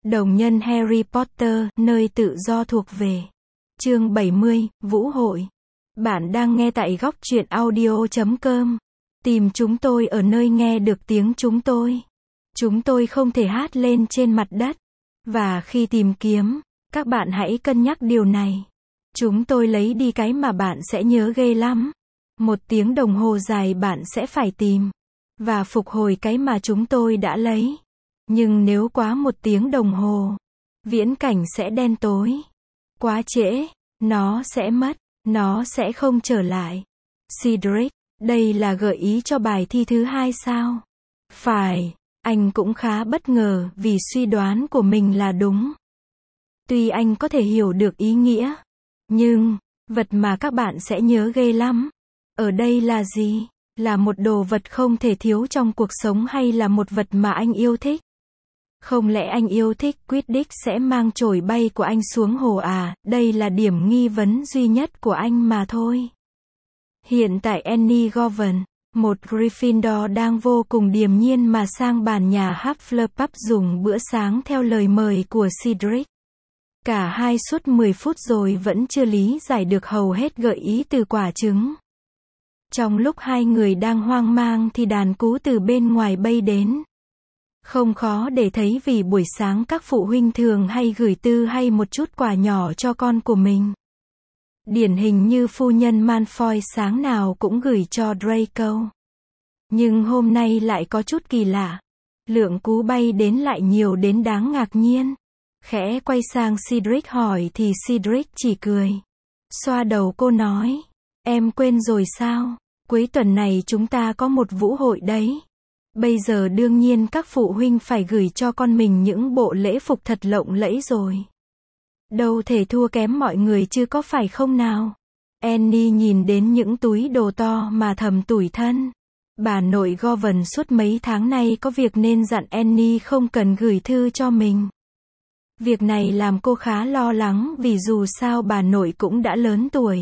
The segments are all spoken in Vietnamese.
Đồng nhân Harry Potter, nơi tự do thuộc về. Chương 70, Vũ hội. Bạn đang nghe tại góc truyện audio.com. Tìm chúng tôi ở nơi nghe được tiếng chúng tôi. Chúng tôi không thể hát lên trên mặt đất. Và khi tìm kiếm, các bạn hãy cân nhắc điều này. Chúng tôi lấy đi cái mà bạn sẽ nhớ ghê lắm. 1 tiếng đồng hồ dài bạn sẽ phải tìm. Và phục hồi cái mà chúng tôi đã lấy. Nhưng nếu quá 1 tiếng đồng hồ, viễn cảnh sẽ đen tối. Quá trễ, nó sẽ mất, nó sẽ không trở lại. Cedric, đây là gợi ý cho bài thi thứ 2 sao? Phải, anh cũng khá bất ngờ vì suy đoán của mình là đúng. Tuy anh có thể hiểu được ý nghĩa, nhưng, vật mà các bạn sẽ nhớ ghê lắm. Ở đây là gì? Là một đồ vật không thể thiếu trong cuộc sống hay là một vật mà anh yêu thích? Không lẽ anh yêu thích Quidditch sẽ mang chổi bay của anh xuống hồ à? Đây là điểm nghi vấn duy nhất của anh mà thôi. Hiện tại Annie Govan, một Gryffindor đang vô cùng điềm nhiên mà sang bàn nhà Hufflepuff dùng bữa sáng theo lời mời của Cedric. Cả hai suốt 10 phút rồi vẫn chưa lý giải được hầu hết gợi ý từ quả trứng. Trong lúc hai người đang hoang mang thì đàn cú từ bên ngoài bay đến. Không khó để thấy vì buổi sáng các phụ huynh thường hay gửi tư hay một chút quà nhỏ cho con của mình. Điển hình như phu nhân Malfoy sáng nào cũng gửi cho Draco. Nhưng hôm nay lại có chút kỳ lạ. Lượng cú bay đến lại nhiều đến đáng ngạc nhiên. Khẽ quay sang Cedric hỏi thì Cedric chỉ cười. Xoa đầu cô nói. Em quên rồi sao? Cuối tuần này chúng ta có một vũ hội đấy. Bây giờ đương nhiên các phụ huynh phải gửi cho con mình những bộ lễ phục thật lộng lẫy rồi. Đâu thể thua kém mọi người chứ có phải không nào? Annie nhìn đến những túi đồ to mà thầm tủi thân. Bà nội Govan suốt mấy tháng nay có việc nên dặn Annie không cần gửi thư cho mình. Việc này làm cô khá lo lắng vì dù sao bà nội cũng đã lớn tuổi.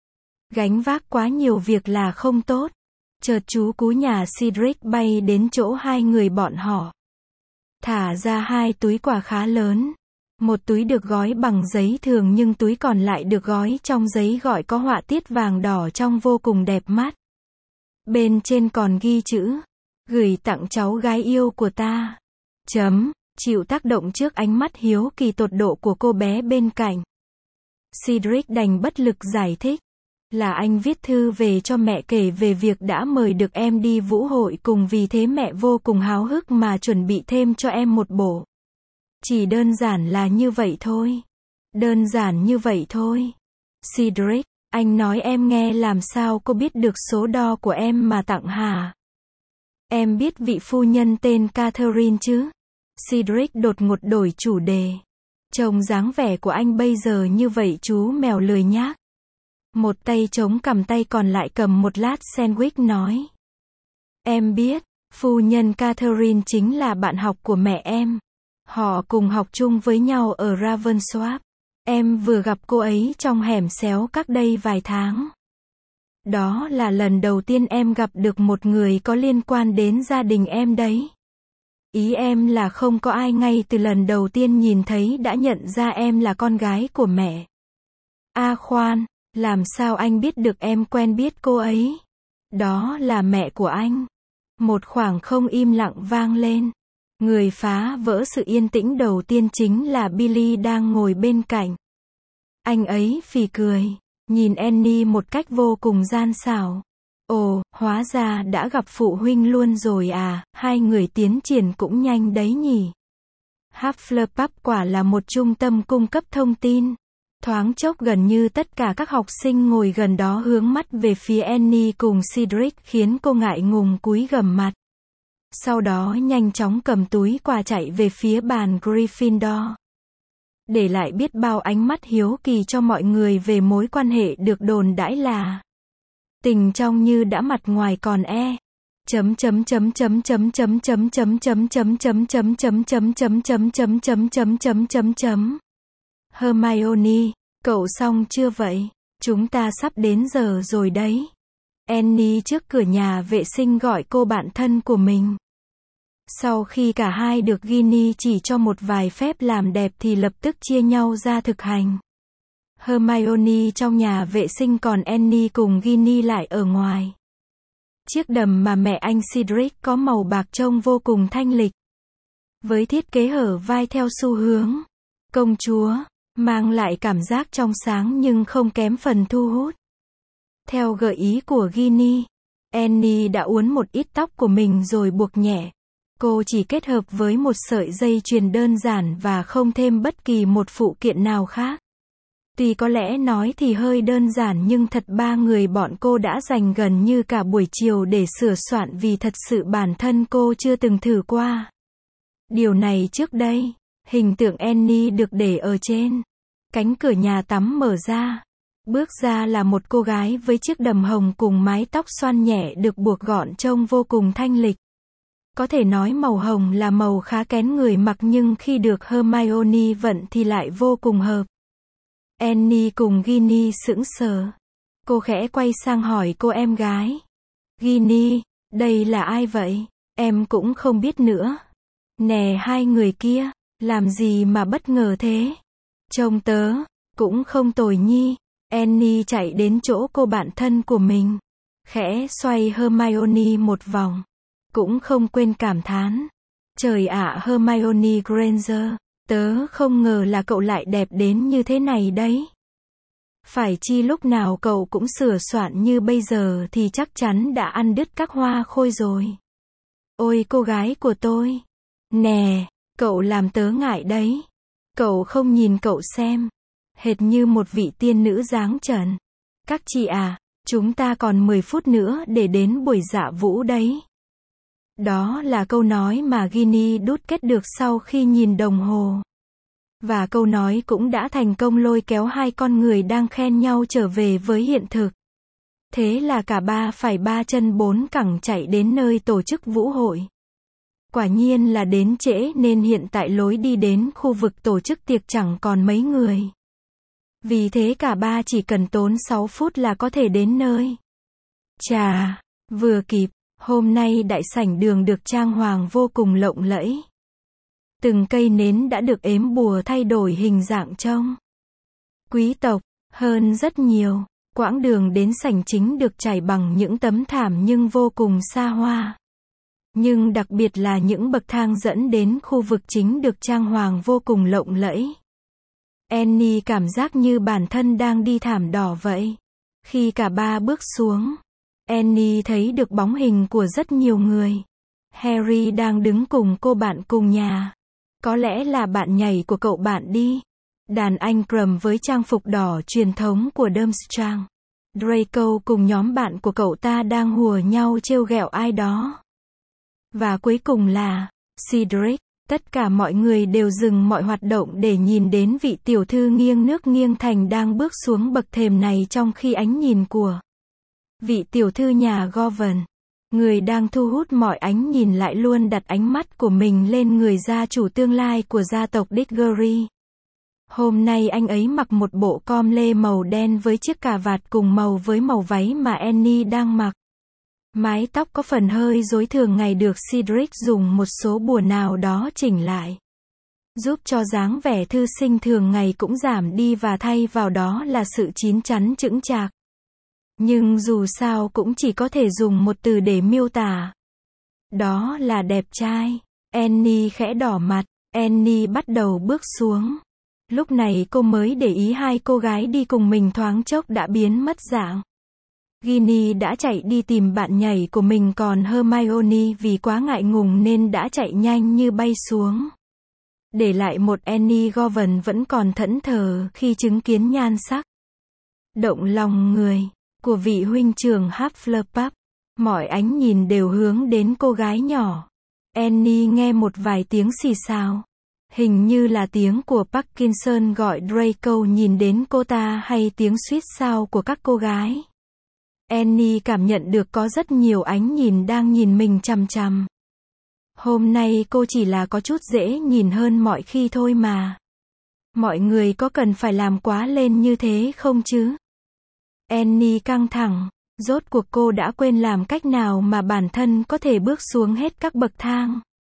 Gánh vác quá nhiều việc là không tốt. Chợt chú cú nhà Cedric bay đến chỗ hai người bọn họ. Thả ra 2 túi quà khá lớn. Một túi được gói bằng giấy thường nhưng túi còn lại được gói trong giấy gọi có họa tiết vàng đỏ trông vô cùng đẹp mắt. Bên trên còn ghi chữ. Gửi tặng cháu gái yêu của ta. Chịu tác động trước ánh mắt hiếu kỳ tột độ của cô bé bên cạnh. Cedric đành bất lực giải thích. Là anh viết thư về cho mẹ kể về việc đã mời được em đi vũ hội cùng vì thế mẹ vô cùng háo hức mà chuẩn bị thêm cho em một bộ. Chỉ đơn giản là như vậy thôi. Đơn giản như vậy thôi. Cedric, anh nói em nghe làm sao cô biết được số đo của em mà tặng hả? Em biết vị phu nhân tên Catherine chứ? Cedric đột ngột đổi chủ đề. Trông dáng vẻ của anh bây giờ như vậy chú mèo lười nhác. Một tay chống cằm tay còn lại cầm một lát sandwich nói. Em biết, phu nhân Catherine chính là bạn học của mẹ em. Họ cùng học chung với nhau ở Ravensworth. Em vừa gặp cô ấy trong hẻm xéo cách đây vài tháng. Đó là lần đầu tiên em gặp được một người có liên quan đến gia đình em đấy. Ý em là không có ai ngay từ lần đầu tiên nhìn thấy đã nhận ra em là con gái của mẹ. À khoan. Làm sao anh biết được em quen biết cô ấy? Đó là mẹ của anh. Một khoảng không im lặng vang lên. Người phá vỡ sự yên tĩnh đầu tiên chính là Billy đang ngồi bên cạnh. Anh ấy phì cười, nhìn Annie một cách vô cùng gian xảo. Ồ, hóa ra đã gặp phụ huynh luôn rồi à, hai người tiến triển cũng nhanh đấy nhỉ. Hufflepuff quả là một trung tâm cung cấp thông tin. Thoáng chốc gần như tất cả các học sinh ngồi gần đó hướng mắt về phía Annie cùng Cedric khiến cô ngại ngùng cúi gằm mặt. Sau đó nhanh chóng cầm túi quà chạy về phía bàn Gryffindor. Để lại biết bao ánh mắt hiếu kỳ cho mọi người về mối quan hệ được đồn đãi là tình trong như đã mặt ngoài còn e. Hermione, cậu xong chưa vậy? Chúng ta sắp đến giờ rồi đấy. Annie trước cửa nhà vệ sinh gọi cô bạn thân của mình. Sau khi cả hai được Ginny chỉ cho một vài phép làm đẹp thì lập tức chia nhau ra thực hành. Hermione trong nhà vệ sinh còn Annie cùng Ginny lại ở ngoài. Chiếc đầm mà mẹ anh Cedric có màu bạc trông vô cùng thanh lịch. Với thiết kế hở vai theo xu hướng công chúa, mang lại cảm giác trong sáng nhưng không kém phần thu hút. Theo gợi ý của Ginny, Annie đã uốn một ít tóc của mình rồi buộc nhẹ. Cô chỉ kết hợp với một sợi dây chuyền đơn giản và không thêm bất kỳ một phụ kiện nào khác. Tuy có lẽ nói thì hơi đơn giản nhưng thật ba người bọn cô đã dành gần như cả buổi chiều để sửa soạn vì thật sự bản thân cô chưa từng thử qua. Điều này trước đây, hình tượng Annie được để ở trên. Cánh cửa nhà tắm mở ra. Bước ra là một cô gái với chiếc đầm hồng cùng mái tóc xoăn nhẹ được buộc gọn trông vô cùng thanh lịch. Có thể nói màu hồng là màu khá kén người mặc nhưng khi được Hermione vận thì lại vô cùng hợp. Annie cùng Ginny sững sờ. Cô khẽ quay sang hỏi cô em gái. Ginny, đây là ai vậy? Em cũng không biết nữa. Nè hai người kia, làm gì mà bất ngờ thế? Trông tớ, cũng không tồi nhi. Annie chạy đến chỗ cô bạn thân của mình. Khẽ xoay Hermione một vòng. Cũng không quên cảm thán. Trời ạ Hermione Granger, tớ không ngờ là cậu lại đẹp đến như thế này đấy. Phải chi lúc nào cậu cũng sửa soạn như bây giờ thì chắc chắn đã ăn đứt các hoa khôi rồi. Ôi cô gái của tôi. Nè, cậu làm tớ ngại đấy. Cậu không nhìn cậu xem. Hệt như một vị tiên nữ dáng trần. Các chị à, chúng ta còn 10 phút nữa để đến buổi dạ vũ đấy. Đó là câu nói mà Ginny đúc kết được sau khi nhìn đồng hồ. Và câu nói cũng đã thành công lôi kéo hai con người đang khen nhau trở về với hiện thực. Thế là cả ba phải ba chân bốn cẳng chạy đến nơi tổ chức vũ hội. Quả nhiên là đến trễ nên hiện tại lối đi đến khu vực tổ chức tiệc chẳng còn mấy người. Vì thế cả ba chỉ cần tốn 6 phút là có thể đến nơi. Chà, vừa kịp, hôm nay đại sảnh đường được trang hoàng vô cùng lộng lẫy. Từng cây nến đã được ếm bùa thay đổi hình dạng trông quý tộc hơn rất nhiều. Quãng đường đến sảnh chính được trải bằng những tấm thảm nhưng vô cùng xa hoa. Nhưng đặc biệt là những bậc thang dẫn đến khu vực chính được trang hoàng vô cùng lộng lẫy. Annie cảm giác như bản thân đang đi thảm đỏ vậy. Khi cả ba bước xuống, Annie thấy được bóng hình của rất nhiều người. Harry đang đứng cùng cô bạn cùng nhà. Có lẽ là bạn nhảy của cậu bạn đi. Đàn anh Krum với trang phục đỏ truyền thống của Durmstrang. Draco cùng nhóm bạn của cậu ta đang hùa nhau trêu ghẹo ai đó. Và cuối cùng là Cedric. Tất cả mọi người đều dừng mọi hoạt động để nhìn đến vị tiểu thư nghiêng nước nghiêng thành đang bước xuống bậc thềm này trong khi ánh nhìn của vị tiểu thư nhà Govan, người đang thu hút mọi ánh nhìn lại luôn đặt ánh mắt của mình lên người gia chủ tương lai của gia tộc Diggory. Hôm nay anh ấy mặc một bộ com lê màu đen với chiếc cà vạt cùng màu với màu váy mà Annie đang mặc. Mái tóc có phần hơi rối thường ngày được Cedric dùng một số bùa nào đó chỉnh lại, giúp cho dáng vẻ thư sinh thường ngày cũng giảm đi và thay vào đó là sự chín chắn chững chạc. Nhưng dù sao cũng chỉ có thể dùng một từ để miêu tả. Đó là đẹp trai. Annie khẽ đỏ mặt. Annie bắt đầu bước xuống. Lúc này cô mới để ý hai cô gái đi cùng mình thoáng chốc đã biến mất dạng. Ginny đã chạy đi tìm bạn nhảy của mình còn Hermione vì quá ngại ngùng nên đã chạy nhanh như bay xuống. Để lại một Annie Govan vẫn còn thẫn thờ khi chứng kiến nhan sắc động lòng người của vị huynh trưởng Hufflepuff. Mọi ánh nhìn đều hướng đến cô gái nhỏ. Annie nghe một vài tiếng xì xào. Hình như là tiếng của Parkinson gọi Draco nhìn đến cô ta hay tiếng suýt sao của các cô gái. Annie cảm nhận được có rất nhiều ánh nhìn đang nhìn mình chằm chằm. Hôm nay cô chỉ là có chút dễ nhìn hơn mọi khi thôi mà. Mọi người có cần phải làm quá lên như thế không chứ? Annie căng thẳng. Rốt cuộc cô đã quên làm cách nào mà bản thân có thể bước xuống hết các bậc thang.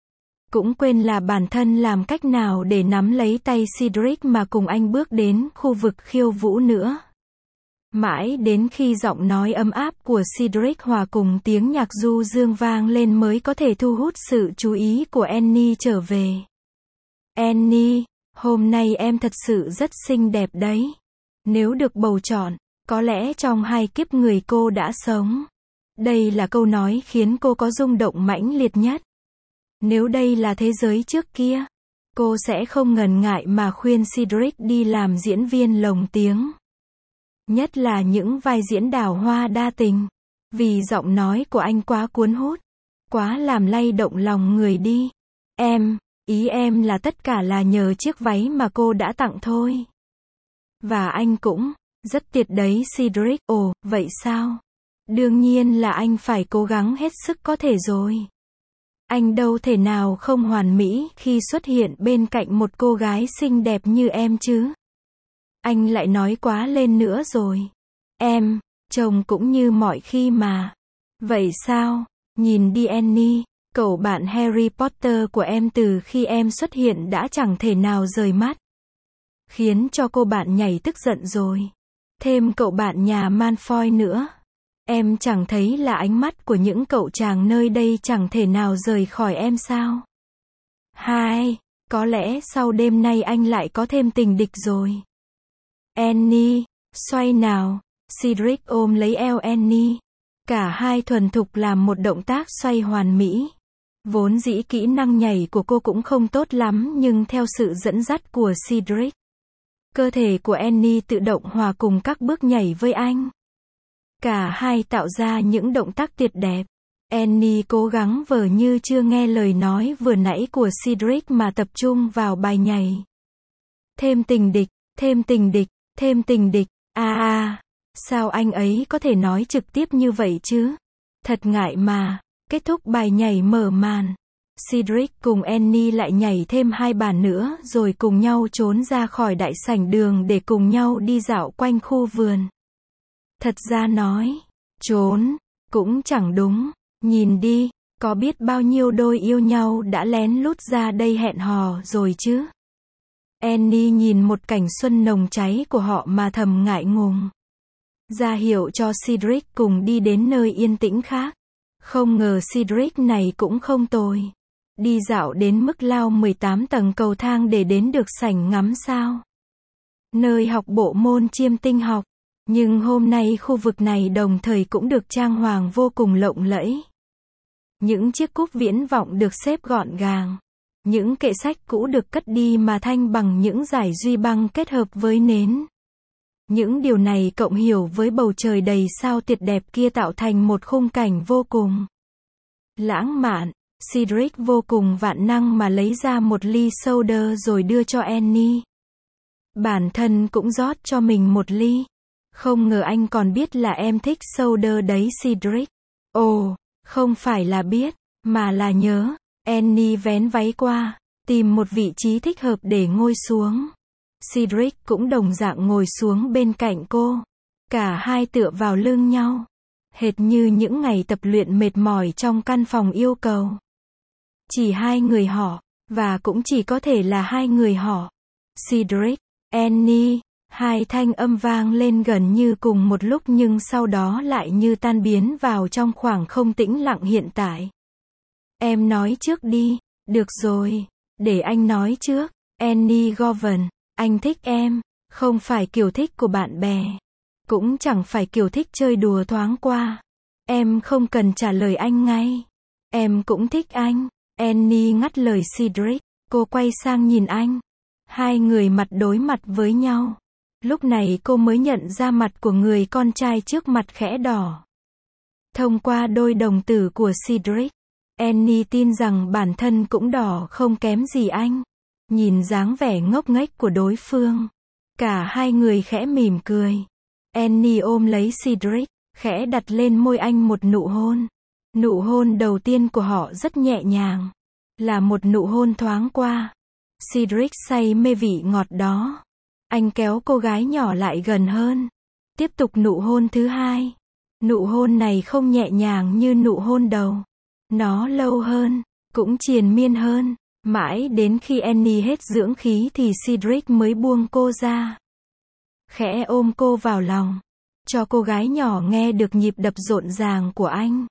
Cũng quên là bản thân làm cách nào để nắm lấy tay Cedric mà cùng anh bước đến khu vực khiêu vũ nữa. Mãi đến khi giọng nói ấm áp của Cedric hòa cùng tiếng nhạc du dương vang lên mới có thể thu hút sự chú ý của Annie trở về. Annie, hôm nay em thật sự rất xinh đẹp đấy. Nếu được bầu chọn, có lẽ trong 2 kiếp người cô đã sống. Đây là câu nói khiến cô có rung động mãnh liệt nhất. Nếu đây là thế giới trước kia, cô sẽ không ngần ngại mà khuyên Cedric đi làm diễn viên lồng tiếng. Nhất là những vai diễn đào hoa đa tình. Vì giọng nói của anh quá cuốn hút, quá làm lay động lòng người đi. Ý em là tất cả là nhờ chiếc váy mà cô đã tặng thôi. Và anh cũng rất tuyệt đấy Cedric. Ồ, vậy sao? Đương nhiên là anh phải cố gắng hết sức có thể rồi. Anh đâu thể nào không hoàn mỹ khi xuất hiện bên cạnh một cô gái xinh đẹp như em chứ. Anh lại nói quá lên nữa rồi. Trông cũng như mọi khi mà. Vậy sao? Nhìn đi Annie, cậu bạn Harry Potter của em từ khi em xuất hiện đã chẳng thể nào rời mắt. Khiến cho cô bạn nhảy tức giận rồi. Thêm cậu bạn nhà Malfoy nữa. Em chẳng thấy là ánh mắt của những cậu chàng nơi đây chẳng thể nào rời khỏi em sao? Có lẽ sau đêm nay anh lại có thêm tình địch rồi. Annie, xoay nào. Cedric ôm lấy eo Annie. Cả hai thuần thục làm một động tác xoay hoàn mỹ. Vốn dĩ kỹ năng nhảy của cô cũng không tốt lắm nhưng theo sự dẫn dắt của Cedric, cơ thể của Annie tự động hòa cùng các bước nhảy với anh. Cả hai tạo ra những động tác tuyệt đẹp. Annie cố gắng vờ như chưa nghe lời nói vừa nãy của Cedric mà tập trung vào bài nhảy. Thêm tình địch, thêm tình địch, thêm tình địch. Sao anh ấy có thể nói trực tiếp như vậy chứ? Thật ngại mà. Kết thúc bài nhảy mở màn, Cedric cùng Annie lại nhảy thêm 2 bản nữa rồi cùng nhau trốn ra khỏi đại sảnh đường để cùng nhau đi dạo quanh khu vườn. Thật ra nói, trốn, cũng chẳng đúng. Nhìn đi, có biết bao nhiêu đôi yêu nhau đã lén lút ra đây hẹn hò rồi chứ? Annie nhìn một cảnh xuân nồng cháy của họ mà thầm ngại ngùng. Ra hiệu cho Cedric cùng đi đến nơi yên tĩnh khác. Không ngờ Cedric này cũng không tồi. Đi dạo đến mức lao 18 tầng cầu thang để đến được sảnh ngắm sao. Nơi học bộ môn chiêm tinh học. Nhưng hôm nay khu vực này đồng thời cũng được trang hoàng vô cùng lộng lẫy. Những chiếc cúp viễn vọng được xếp gọn gàng. Những kệ sách cũ được cất đi mà thanh bằng những dải duy băng kết hợp với nến. Những điều này cộng hiểu với bầu trời đầy sao tuyệt đẹp kia tạo thành một khung cảnh vô cùng lãng mạn. Cedric vô cùng vạn năng mà lấy ra một ly soda rồi đưa cho Annie. Bản thân cũng rót cho mình một ly. Không ngờ anh còn biết là em thích soda đấy Cedric. Ồ, không phải là biết, mà là nhớ. Annie vén váy qua, tìm một vị trí thích hợp để ngồi xuống. Cedric cũng đồng dạng ngồi xuống bên cạnh cô. Cả hai tựa vào lưng nhau. Hệt như những ngày tập luyện mệt mỏi trong căn phòng yêu cầu. Chỉ 2 người họ, và cũng chỉ có thể là 2 người họ. Cedric, Annie, 2 thanh âm vang lên gần như cùng một lúc nhưng sau đó lại như tan biến vào trong khoảng không tĩnh lặng hiện tại. Em nói trước đi. Được rồi, để anh nói trước. Annie Govan, anh thích em, không phải kiểu thích của bạn bè. Cũng chẳng phải kiểu thích chơi đùa thoáng qua. Em không cần trả lời anh ngay. Em cũng thích anh. Annie ngắt lời Cedric. Cô quay sang nhìn anh. 2 người mặt đối mặt với nhau. Lúc này cô mới nhận ra mặt của người con trai trước mặt khẽ đỏ. Thông qua đôi đồng tử của Cedric, Annie tin rằng bản thân cũng đỏ không kém gì anh. Nhìn dáng vẻ ngốc nghếch của đối phương, cả 2 người khẽ mỉm cười. Annie ôm lấy Cedric, khẽ đặt lên môi anh một nụ hôn. Nụ hôn đầu tiên của họ rất nhẹ nhàng, là một nụ hôn thoáng qua. Cedric say mê vị ngọt đó. Anh kéo cô gái nhỏ lại gần hơn. Tiếp tục nụ hôn thứ 2. Nụ hôn này không nhẹ nhàng như nụ hôn đầu. Nó lâu hơn, cũng triền miên hơn. Mãi đến khi Annie hết dưỡng khí thì Cedric mới buông cô ra. Khẽ ôm cô vào lòng, cho cô gái nhỏ nghe được nhịp đập rộn ràng của anh.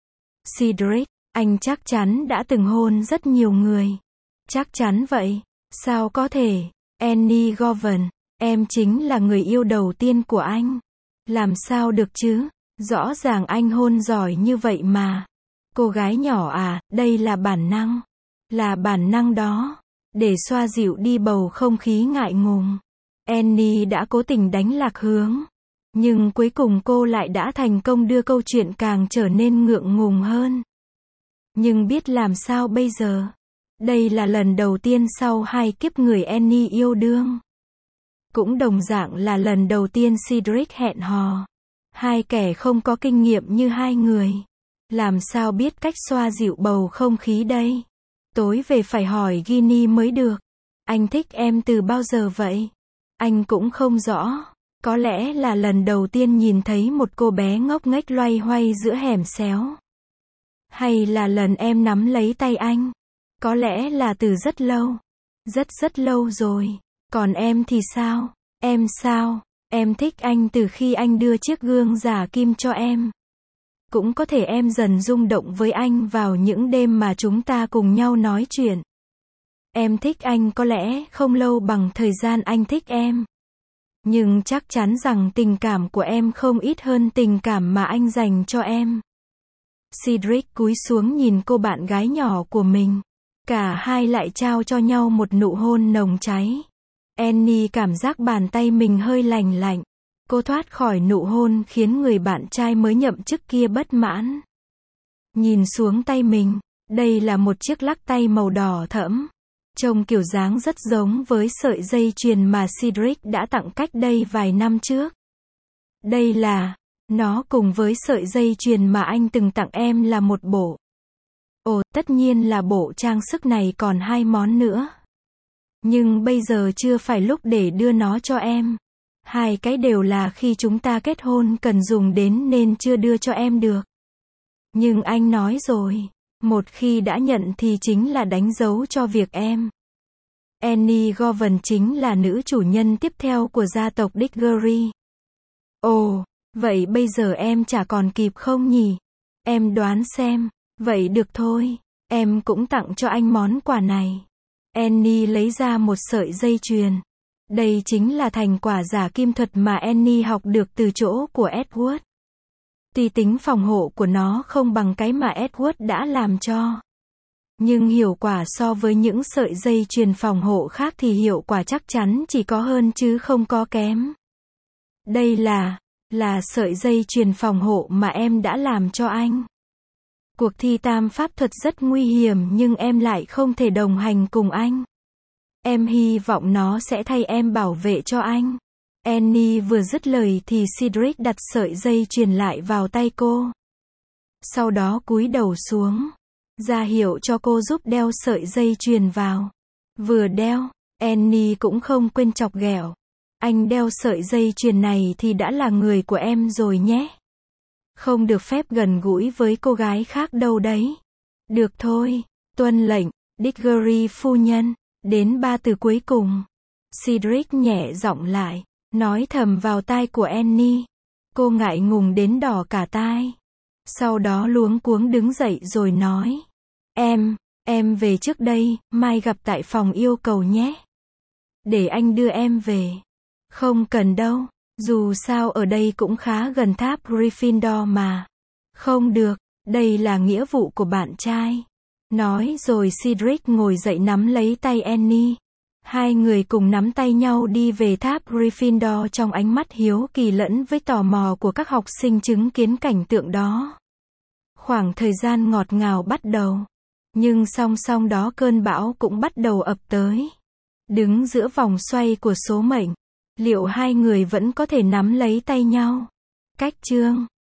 Cedric, anh chắc chắn đã từng hôn rất nhiều người. Chắc chắn vậy. Sao có thể? Annie Govan, em chính là người yêu đầu tiên của anh. Làm sao được chứ? Rõ ràng anh hôn giỏi như vậy mà. Cô gái nhỏ à, đây là bản năng. Là bản năng đó. Để xoa dịu đi bầu không khí ngại ngùng, Annie đã cố tình đánh lạc hướng. Nhưng cuối cùng cô lại đã thành công đưa câu chuyện càng trở nên ngượng ngùng hơn. Nhưng biết làm sao bây giờ? Đây là lần đầu tiên sau 2 kiếp người Annie yêu đương. Cũng đồng dạng là lần đầu tiên Cedric hẹn hò. 2 kẻ không có kinh nghiệm như 2 người. Làm sao biết cách xoa dịu bầu không khí đây? Tối về phải hỏi Ginny mới được. Anh thích em từ bao giờ vậy? Anh cũng không rõ. Có lẽ là lần đầu tiên nhìn thấy một cô bé ngốc nghếch loay hoay giữa hẻm xéo. Hay là lần em nắm lấy tay anh? Có lẽ là từ rất lâu. Rất lâu rồi. Còn em thì sao? Em sao? Em thích anh từ khi anh đưa chiếc gương giả kim cho em. Cũng có thể em dần rung động với anh vào những đêm mà chúng ta cùng nhau nói chuyện. Em thích anh có lẽ không lâu bằng thời gian anh thích em. Nhưng chắc chắn rằng tình cảm của em không ít hơn tình cảm mà anh dành cho em. Cedric cúi xuống nhìn cô bạn gái nhỏ của mình. Cả hai lại trao cho nhau một nụ hôn nồng cháy. Annie cảm giác bàn tay mình hơi lành lạnh. Cô thoát khỏi nụ hôn khiến người bạn trai mới nhậm chức kia bất mãn. Nhìn xuống tay mình, đây là một chiếc lắc tay màu đỏ thẫm. Trông kiểu dáng rất giống với sợi dây chuyền mà Cedric đã tặng cách đây vài năm trước. Đây là, nó cùng với sợi dây chuyền mà anh từng tặng em là một bộ. Ồ, tất nhiên là bộ trang sức này còn 2 món nữa. Nhưng bây giờ chưa phải lúc để đưa nó cho em. 2 cái đều là khi chúng ta kết hôn cần dùng đến nên chưa đưa cho em được. Nhưng anh nói rồi, một khi đã nhận thì chính là đánh dấu cho việc em. Annie Govan chính là nữ chủ nhân tiếp theo của gia tộc Diggory. Ồ, vậy bây giờ em chả còn kịp không nhỉ? Em đoán xem. Vậy được thôi, em cũng tặng cho anh món quà này. Annie lấy ra một sợi dây chuyền. Đây chính là thành quả giả kim thuật mà Annie học được từ chỗ của Edward. Tuy tính phòng hộ của nó không bằng cái mà Edward đã làm cho. Nhưng hiệu quả so với những sợi dây chuyền phòng hộ khác thì hiệu quả chắc chắn chỉ có hơn chứ không có kém. Đây là sợi dây chuyền phòng hộ mà em đã làm cho anh. Cuộc thi tam pháp thuật rất nguy hiểm nhưng em lại không thể đồng hành cùng anh. Em hy vọng nó sẽ thay em bảo vệ cho anh. Annie vừa dứt lời thì Cedric đặt sợi dây chuyền lại vào tay cô. Sau đó cúi đầu xuống, ra hiệu cho cô giúp đeo sợi dây chuyền vào. Vừa đeo, Annie cũng không quên chọc ghẹo. Anh đeo sợi dây chuyền này thì đã là người của em rồi nhé. Không được phép gần gũi với cô gái khác đâu đấy. Được thôi, tuân lệnh, Diggory phu nhân. Đến 3 từ cuối cùng. Cedric nhẹ giọng lại, nói thầm vào tai của Annie. Cô ngại ngùng đến đỏ cả tai. Sau đó luống cuống đứng dậy rồi nói. Em về trước đây, mai gặp tại phòng yêu cầu nhé. Để anh đưa em về. Không cần đâu, dù sao ở đây cũng khá gần tháp Gryffindor mà. Không được, đây là nghĩa vụ của bạn trai. Nói rồi Cedric ngồi dậy nắm lấy tay Annie. 2 người cùng nắm tay nhau đi về tháp Gryffindor trong ánh mắt hiếu kỳ lẫn với tò mò của các học sinh chứng kiến cảnh tượng đó. Khoảng thời gian ngọt ngào bắt đầu. Nhưng song song đó cơn bão cũng bắt đầu ập tới. Đứng giữa vòng xoay của số mệnh. Liệu 2 người vẫn có thể nắm lấy tay nhau? Cách chương